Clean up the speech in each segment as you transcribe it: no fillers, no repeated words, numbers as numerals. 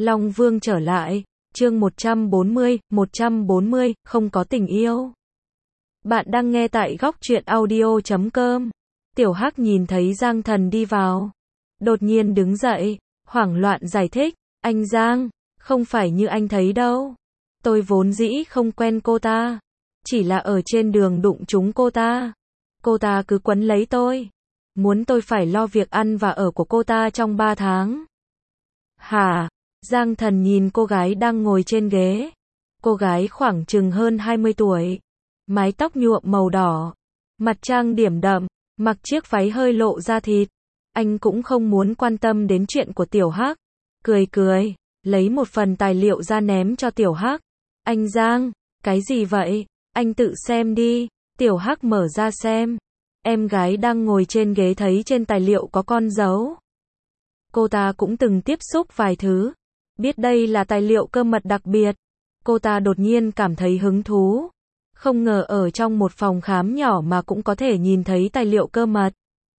Long Vương trở lại, chương 140, không có tình yêu. Bạn đang nghe tại góc truyện audio.com. Tiểu Hắc nhìn thấy Giang Thần đi vào, đột nhiên đứng dậy, hoảng loạn giải thích, anh Giang, không phải như anh thấy đâu. Tôi vốn dĩ không quen cô ta, chỉ là ở trên đường đụng trúng cô ta. Cô ta cứ quấn lấy tôi, muốn tôi phải lo việc ăn và ở của cô ta trong 3 tháng. Hả? Giang Thần nhìn cô gái đang ngồi trên ghế. Cô gái khoảng chừng hơn 20 tuổi, mái tóc nhuộm màu đỏ, mặt trang điểm đậm, mặc chiếc váy hơi lộ da thịt. Anh cũng không muốn quan tâm đến chuyện của Tiểu Hắc, cười, lấy một phần tài liệu ra ném cho Tiểu Hắc. Anh Giang, cái gì vậy? Anh tự xem đi. Tiểu Hắc mở ra xem. Em gái đang ngồi trên ghế thấy trên tài liệu có con dấu. Cô ta cũng từng tiếp xúc vài thứ, biết đây là tài liệu cơ mật đặc biệt. Cô ta đột nhiên cảm thấy hứng thú. Không ngờ ở trong một phòng khám nhỏ mà cũng có thể nhìn thấy tài liệu cơ mật.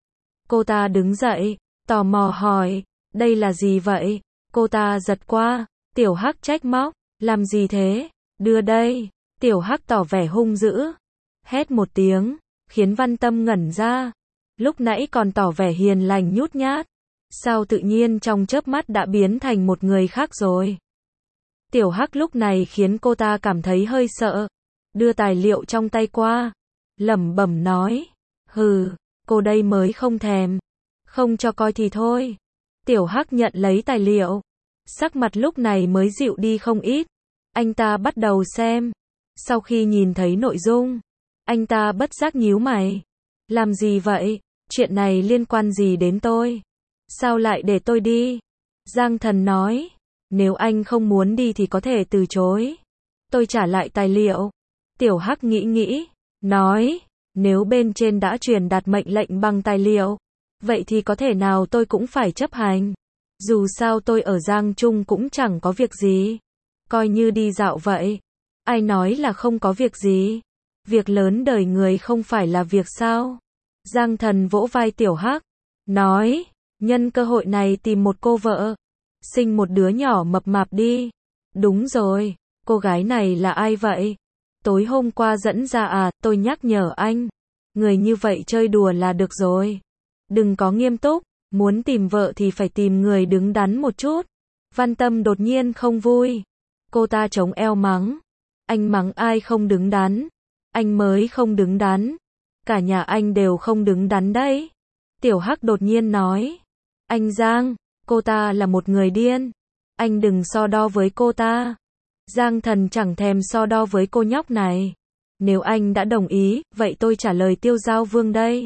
Cô ta đứng dậy, tò mò hỏi, đây là gì vậy? Cô ta giật qua. Tiểu Hắc trách móc, làm gì thế? Đưa đây. Tiểu Hắc tỏ vẻ hung dữ, hét một tiếng, khiến Văn Tâm ngẩn ra. Lúc nãy còn tỏ vẻ hiền lành nhút nhát, sao tự nhiên trong chớp mắt đã biến thành một người khác rồi? Tiểu Hắc lúc này khiến cô ta cảm thấy hơi sợ, đưa tài liệu trong tay qua, lẩm bẩm nói, hừ, cô đây mới không thèm, không cho coi thì thôi. Tiểu Hắc nhận lấy tài liệu, sắc mặt lúc này mới dịu đi không ít. Anh ta bắt đầu xem, sau khi nhìn thấy nội dung, anh ta bất giác nhíu mày. Làm gì vậy? Chuyện này liên quan gì đến tôi? Sao lại để tôi đi? Giang Thần nói, nếu anh không muốn đi thì có thể từ chối. Tôi trả lại tài liệu. Tiểu Hắc nghĩ, nói, nếu bên trên đã truyền đạt mệnh lệnh bằng tài liệu, vậy thì có thể nào tôi cũng phải chấp hành. Dù sao tôi ở Giang Trung cũng chẳng có việc gì. Coi như đi dạo vậy. Ai nói là không có việc gì? Việc lớn đời người không phải là việc sao? Giang Thần vỗ vai Tiểu Hắc, nói, nhân cơ hội này tìm một cô vợ, sinh một đứa nhỏ mập mạp đi. Đúng rồi, cô gái này là ai vậy? Tối hôm qua dẫn ra à? Tôi nhắc nhở anh, người như vậy chơi đùa là được rồi. Đừng có nghiêm túc, muốn tìm vợ thì phải tìm người đứng đắn một chút. Văn Tâm đột nhiên không vui. Cô ta chống eo mắng, anh mắng ai không đứng đắn? Anh mới không đứng đắn. Cả nhà anh đều không đứng đắn đấy. Tiểu Hắc đột nhiên nói, anh Giang, cô ta là một người điên. Anh đừng so đo với cô ta. Giang Thần chẳng thèm so đo với cô nhóc này. Nếu anh đã đồng ý, vậy tôi trả lời Tiêu Giao Vương đây.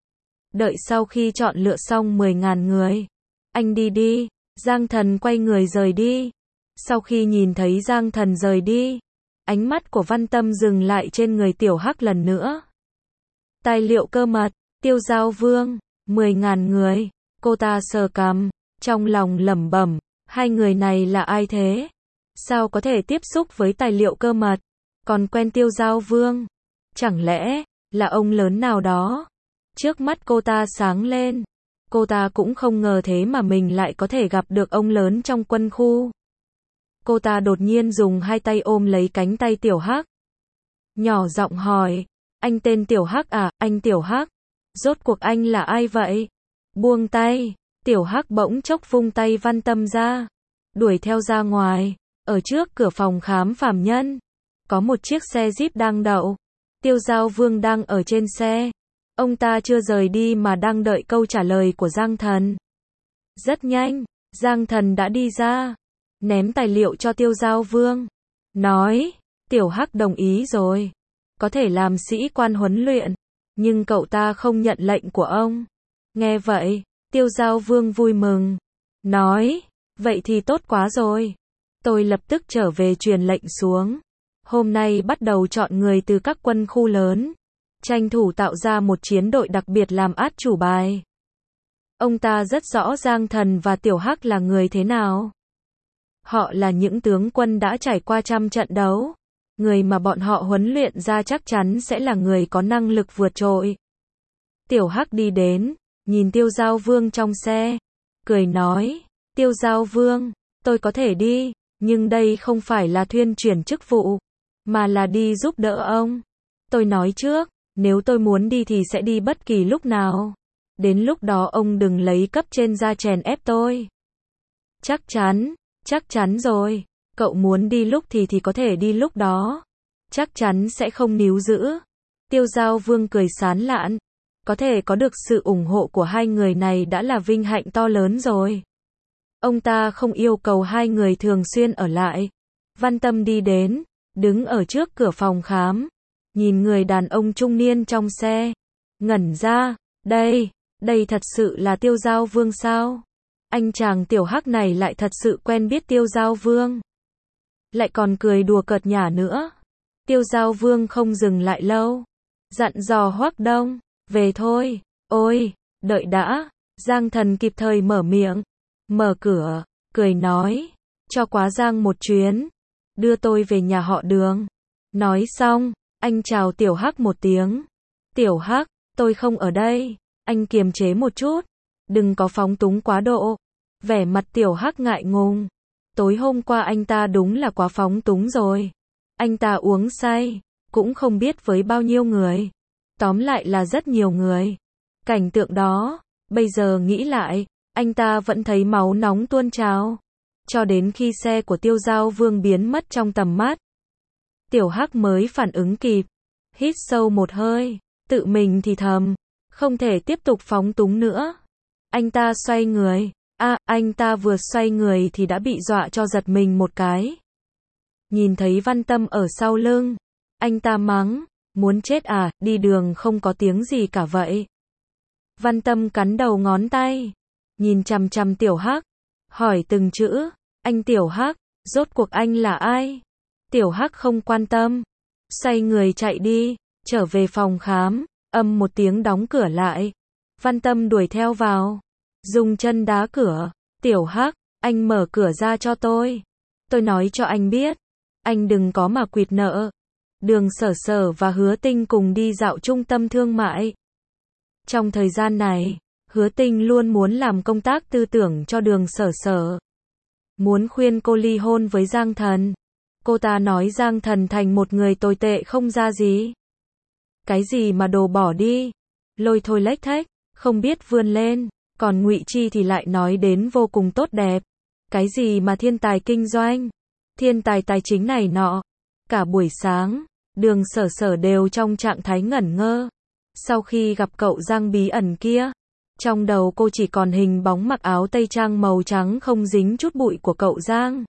Đợi sau khi chọn lựa xong 10.000 người, anh đi đi. Giang Thần quay người rời đi. Sau khi nhìn thấy Giang Thần rời đi, ánh mắt của Văn Tâm dừng lại trên người Tiểu Hắc lần nữa. Tài liệu cơ mật, Tiêu Giao Vương, 10.000 người. Cô ta sờ cằm, trong lòng lẩm bẩm, hai người này là ai thế? Sao có thể tiếp xúc với tài liệu cơ mật, còn quen Tiêu Giao Vương? Chẳng lẽ là ông lớn nào đó? Trước mắt cô ta sáng lên. Cô ta cũng không ngờ thế mà mình lại có thể gặp được ông lớn trong quân khu. Cô ta đột nhiên dùng hai tay ôm lấy cánh tay Tiểu Hắc, nhỏ giọng hỏi, anh tên Tiểu Hắc à? Anh Tiểu Hắc, rốt cuộc anh là ai vậy? Buông tay. Tiểu Hắc bỗng chốc vung tay Văn Tâm ra, đuổi theo ra ngoài. Ở trước cửa phòng khám phàm nhân, có một chiếc xe Jeep đang đậu. Tiêu Giao Vương đang ở trên xe. Ông ta chưa rời đi mà đang đợi câu trả lời của Giang Thần. Rất nhanh, Giang Thần đã đi ra, ném tài liệu cho Tiêu Giao Vương, nói, Tiểu Hắc đồng ý rồi, có thể làm sĩ quan huấn luyện, nhưng cậu ta không nhận lệnh của ông. Nghe vậy, Tiêu Giao Vương vui mừng, nói, vậy thì tốt quá rồi. Tôi lập tức trở về truyền lệnh xuống. Hôm nay bắt đầu chọn người từ các quân khu lớn, tranh thủ tạo ra một chiến đội đặc biệt làm át chủ bài. Ông ta rất rõ Giang Thần và Tiểu Hắc là người thế nào. Họ là những tướng quân đã trải qua trăm trận đấu. Người mà bọn họ huấn luyện ra chắc chắn sẽ là người có năng lực vượt trội. Tiểu Hắc đi đến, nhìn Tiêu Giao Vương trong xe, cười nói, Tiêu Giao Vương, Tôi có thể đi, nhưng đây không phải là thuyên chuyển chức vụ, mà là đi giúp đỡ ông. Tôi nói trước, nếu tôi muốn đi thì sẽ đi bất kỳ lúc nào. Đến lúc đó ông đừng lấy cấp trên ra chèn ép tôi. Chắc chắn rồi. Cậu muốn đi lúc thì có thể đi lúc đó. Chắc chắn sẽ không níu giữ. Tiêu Giao Vương cười sán lạn. Có thể có được sự ủng hộ của hai người này đã là vinh hạnh to lớn rồi. Ông ta không yêu cầu hai người thường xuyên ở lại. Văn Tâm đi đến, đứng ở trước cửa phòng khám, nhìn người đàn ông trung niên trong xe, ngẩn ra, đây thật sự là Tiêu Giao Vương sao? Anh chàng tiểu hắc này lại thật sự quen biết Tiêu Giao Vương. Lại còn cười đùa cợt nhả nữa. Tiêu Giao Vương không dừng lại lâu, dặn dò Hoắc Đông, về thôi. Ôi, đợi đã. Giang Thần kịp thời mở miệng, mở cửa, cười nói, cho quá Giang một chuyến, đưa tôi về nhà họ Đường. Nói xong, anh chào Tiểu Hắc một tiếng. Tiểu Hắc, tôi không ở đây. Anh kiềm chế một chút, đừng có phóng túng quá độ. Vẻ mặt Tiểu Hắc ngại ngùng. Tối hôm qua anh ta đúng là quá phóng túng rồi. Anh ta uống say, cũng không biết với bao nhiêu người. Tóm lại là rất nhiều người. Cảnh tượng đó, bây giờ nghĩ lại, anh ta vẫn thấy máu nóng tuôn trào. Cho đến khi xe của Tiêu Giao Vương biến mất trong tầm mắt, Tiểu Hắc mới phản ứng kịp. Hít sâu một hơi, tự mình thì thầm, không thể tiếp tục phóng túng nữa. Anh ta xoay người. Anh ta vừa xoay người thì đã bị dọa cho giật mình một cái. Nhìn thấy Văn Tâm ở sau lưng, anh ta mắng, muốn chết à, đi đường không có tiếng gì cả vậy. Văn Tâm cắn đầu ngón tay, nhìn chằm chằm Tiểu Hắc, hỏi từng chữ, anh Tiểu Hắc, rốt cuộc anh là ai? Tiểu Hắc không quan tâm, xoay người chạy đi, trở về phòng khám, ầm một tiếng đóng cửa lại. Văn Tâm đuổi theo vào, dùng chân đá cửa. Tiểu Hắc, anh mở cửa ra cho tôi. Tôi nói cho anh biết, anh đừng có mà quỵt nợ. Đường Sở Sở và Hứa Tinh cùng đi dạo trung tâm thương mại. Trong thời gian này, Hứa Tinh luôn muốn làm công tác tư tưởng cho Đường Sở Sở. Muốn khuyên cô ly hôn với Giang Thần. Cô ta nói Giang Thần thành một người tồi tệ không ra gì. Cái gì mà đồ bỏ đi, lôi thôi lếch thếch, không biết vươn lên. Còn Ngụy Chi thì lại nói đến vô cùng tốt đẹp. Cái gì mà thiên tài kinh doanh, thiên tài tài chính này nọ. Cả buổi sáng, Đường Sở Sở đều trong trạng thái ngẩn ngơ. Sau khi gặp cậu Giang bí ẩn kia, trong đầu cô chỉ còn hình bóng mặc áo tây trang màu trắng không dính chút bụi của cậu Giang.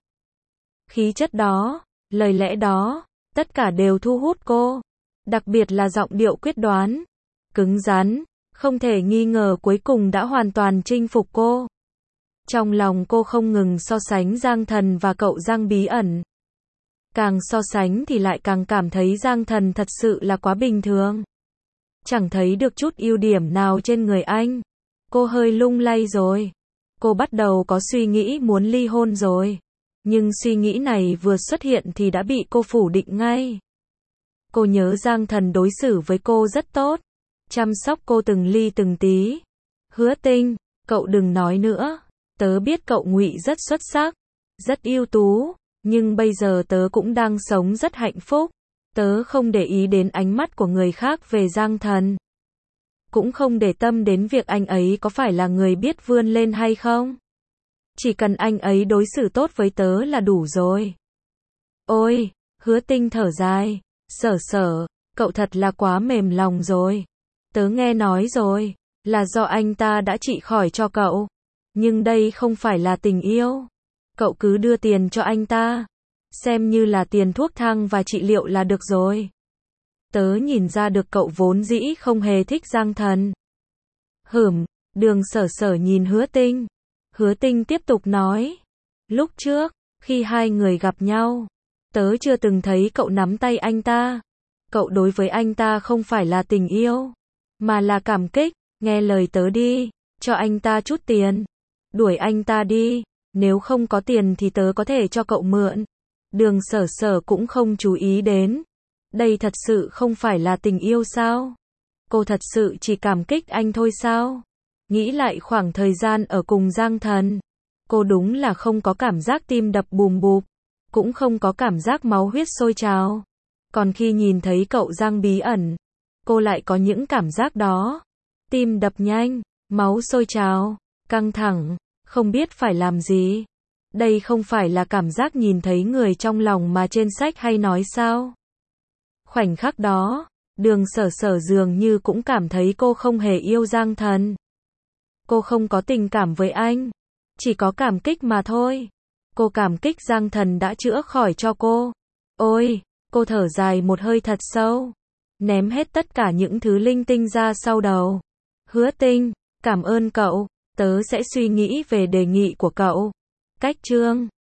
Khí chất đó, lời lẽ đó, tất cả đều thu hút cô. Đặc biệt là giọng điệu quyết đoán, cứng rắn, không thể nghi ngờ cuối cùng đã hoàn toàn chinh phục cô. Trong lòng cô không ngừng so sánh Giang Thần và cậu Giang bí ẩn. Càng so sánh thì lại càng cảm thấy Giang Thần thật sự là quá bình thường. Chẳng thấy được chút ưu điểm nào trên người anh. Cô hơi lung lay rồi. Cô bắt đầu có suy nghĩ muốn ly hôn rồi. Nhưng suy nghĩ này vừa xuất hiện thì đã bị cô phủ định ngay. Cô nhớ Giang Thần đối xử với cô rất tốt, chăm sóc cô từng ly từng tí. Hứa Tinh, cậu đừng nói nữa. Tớ biết cậu Ngụy rất xuất sắc, rất ưu tú, nhưng bây giờ tớ cũng đang sống rất hạnh phúc. Tớ không để ý đến ánh mắt của người khác về Giang Thần. Cũng không để tâm đến việc anh ấy có phải là người biết vươn lên hay không. Chỉ cần anh ấy đối xử tốt với tớ là đủ rồi. Ôi, Hứa Tinh thở dài. Sở Sở, cậu thật là quá mềm lòng rồi. Tớ nghe nói rồi, là do anh ta đã trị khỏi cho cậu. Nhưng đây không phải là tình yêu. Cậu cứ đưa tiền cho anh ta, xem như là tiền thuốc thang và trị liệu là được rồi. Tớ nhìn ra được cậu vốn dĩ không hề thích Giang Thần. Đường Sở Sở nhìn Hứa Tinh. Hứa Tinh tiếp tục nói. Lúc trước, khi hai người gặp nhau, tớ chưa từng thấy cậu nắm tay anh ta. Cậu đối với anh ta không phải là tình yêu, mà là cảm kích. Nghe lời tớ đi, cho anh ta chút tiền. Đuổi anh ta đi, nếu không có tiền thì tớ có thể cho cậu mượn. Đường Sở Sở cũng không chú ý đến. Đây thật sự không phải là tình yêu sao? Cô thật sự chỉ cảm kích anh thôi sao? Nghĩ lại khoảng thời gian ở cùng Giang Thần, Cô đúng là không có cảm giác tim đập bùm bụp, cũng không có cảm giác máu huyết sôi trào. Còn khi nhìn thấy cậu Giang bí ẩn, cô lại có những cảm giác đó. Tim đập nhanh, máu sôi trào, căng thẳng, không biết phải làm gì. Đây không phải là cảm giác nhìn thấy người trong lòng mà trên sách hay nói sao? Khoảnh khắc đó, Đường Sở Sở dường như cũng cảm thấy cô không hề yêu Giang Thần. Cô không có tình cảm với anh, chỉ có cảm kích mà thôi. Cô cảm kích Giang Thần đã chữa khỏi cho cô. Ôi, cô thở dài một hơi thật sâu, ném hết tất cả những thứ linh tinh ra sau đầu. Hứa Tinh, cảm ơn cậu, tớ sẽ suy nghĩ về đề nghị của cậu. Cách chương